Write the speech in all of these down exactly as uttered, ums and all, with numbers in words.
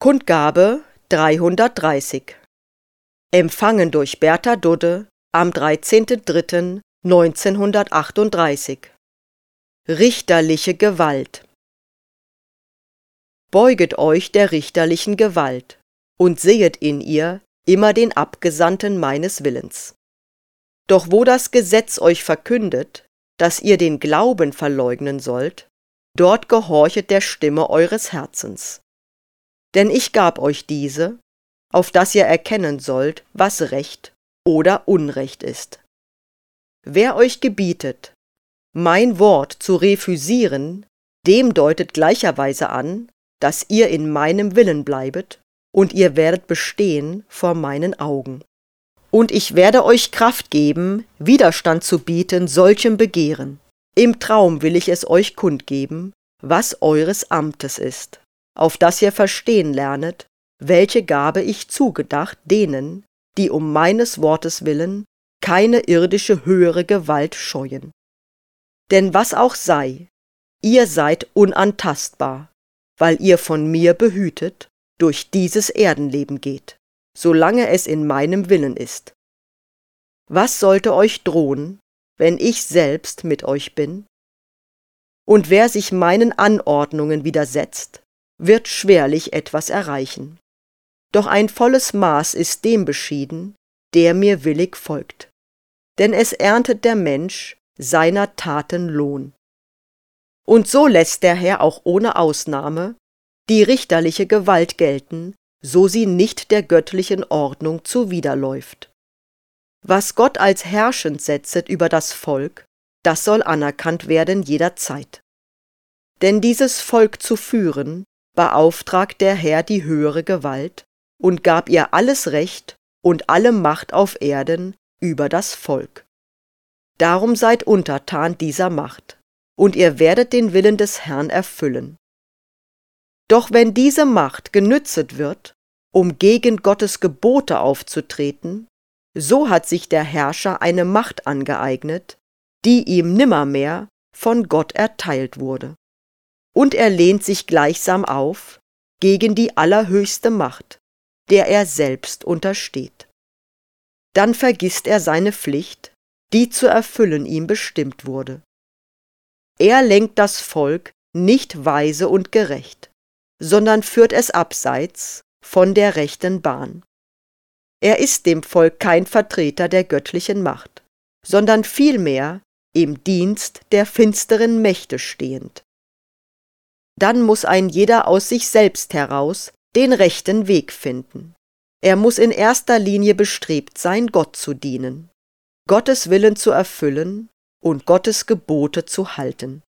Kundgabe dreihundertdreißig. Empfangen durch Bertha Dudde am dreizehnten dritten neunzehnhundertachtunddreißig. Richterliche Gewalt. Beuget euch der richterlichen Gewalt und sehet in ihr immer den Abgesandten meines Willens. Doch wo das Gesetz euch verkündet, dass ihr den Glauben verleugnen sollt, dort gehorchet der Stimme eures Herzens. Denn ich gab euch diese, auf dass ihr erkennen sollt, was Recht oder Unrecht ist. Wer euch gebietet, mein Wort zu refüsieren, dem deutet gleicherweise an, dass ihr in meinem Willen bleibet, und ihr werdet bestehen vor meinen Augen. Und ich werde euch Kraft geben, Widerstand zu bieten solchem Begehren. Im Traum will ich es euch kundgeben, was eures Amtes ist, auf dass ihr verstehen lernet, welche Gabe ich zugedacht denen, die um meines Wortes willen keine irdische höhere Gewalt scheuen. Denn was auch sei, ihr seid unantastbar, weil ihr von mir behütet durch dieses Erdenleben geht, solange es in meinem Willen ist. Was sollte euch drohen, wenn ich selbst mit euch bin? Und wer sich meinen Anordnungen widersetzt, wird schwerlich etwas erreichen. Doch ein volles Maß ist dem beschieden, der mir willig folgt. Denn es erntet der Mensch seiner Taten Lohn. Und so lässt der Herr auch ohne Ausnahme die richterliche Gewalt gelten, so sie nicht der göttlichen Ordnung zuwiderläuft. Was Gott als herrschend setzet über das Volk, das soll anerkannt werden jederzeit. Denn dieses Volk zu führen, beauftragt der Herr die höhere Gewalt und gab ihr alles Recht und alle Macht auf Erden über das Volk. Darum seid untertan dieser Macht, und ihr werdet den Willen des Herrn erfüllen. Doch wenn diese Macht genützet wird, um gegen Gottes Gebote aufzutreten, so hat sich der Herrscher eine Macht angeeignet, die ihm nimmermehr von Gott erteilt wurde. Und er lehnt sich gleichsam auf gegen die allerhöchste Macht, der er selbst untersteht. Dann vergisst er seine Pflicht, die zu erfüllen ihm bestimmt wurde. Er lenkt das Volk nicht weise und gerecht, sondern führt es abseits von der rechten Bahn. Er ist dem Volk kein Vertreter der göttlichen Macht, sondern vielmehr im Dienst der finsteren Mächte stehend. Dann muß ein jeder aus sich selbst heraus den rechten Weg finden. Er muß in erster Linie bestrebt sein, Gott zu dienen, Gottes Willen zu erfüllen und Gottes Gebote zu halten.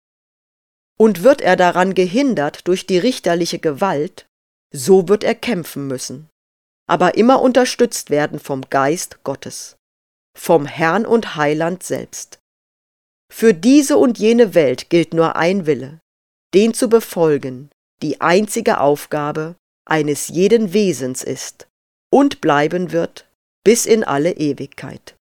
Und wird er daran gehindert durch die richterliche Gewalt, so wird er kämpfen müssen, aber immer unterstützt werden vom Geist Gottes, vom Herrn und Heiland selbst. Für diese und jene Welt gilt nur ein Wille, den zu befolgen, die einzige Aufgabe eines jeden Wesens ist und bleiben wird bis in alle Ewigkeit.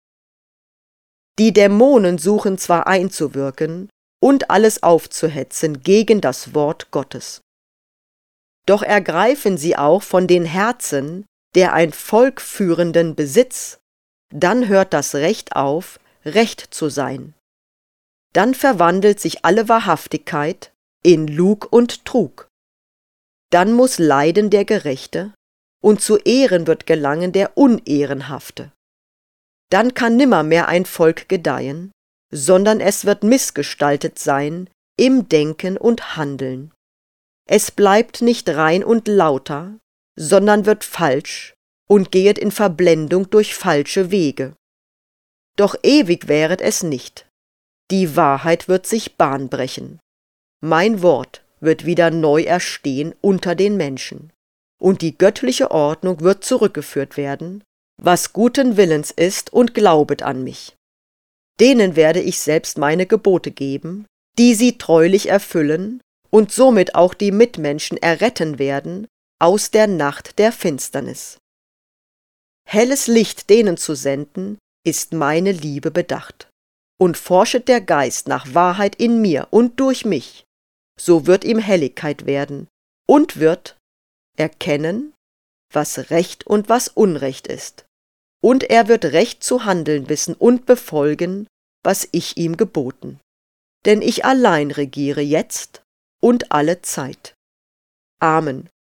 Die Dämonen suchen zwar einzuwirken und alles aufzuhetzen gegen das Wort Gottes. Doch ergreifen sie auch von den Herzen der ein Volk führenden Besitz, dann hört das Recht auf, Recht zu sein. Dann verwandelt sich alle Wahrhaftigkeit in Lug und Trug. Dann muß leiden der Gerechte, und zu Ehren wird gelangen der Unehrenhafte. Dann kann nimmermehr ein Volk gedeihen, sondern es wird missgestaltet sein im Denken und Handeln. Es bleibt nicht rein und lauter, sondern wird falsch und gehet in Verblendung durch falsche Wege. Doch ewig wäret es nicht. Die Wahrheit wird sich Bahn brechen. Mein Wort wird wieder neu erstehen unter den Menschen, und die göttliche Ordnung wird zurückgeführt werden, was guten Willens ist, und glaubet an mich. Denen werde ich selbst meine Gebote geben, die sie treulich erfüllen und somit auch die Mitmenschen erretten werden aus der Nacht der Finsternis. Helles Licht denen zu senden, ist meine Liebe bedacht. Und forschet der Geist nach Wahrheit in mir und durch mich, so wird ihm Helligkeit werden und wird, erkennen, was Recht und was Unrecht ist, und er wird recht zu handeln wissen und befolgen, was ich ihm geboten. Denn ich allein regiere jetzt und alle Zeit. Amen.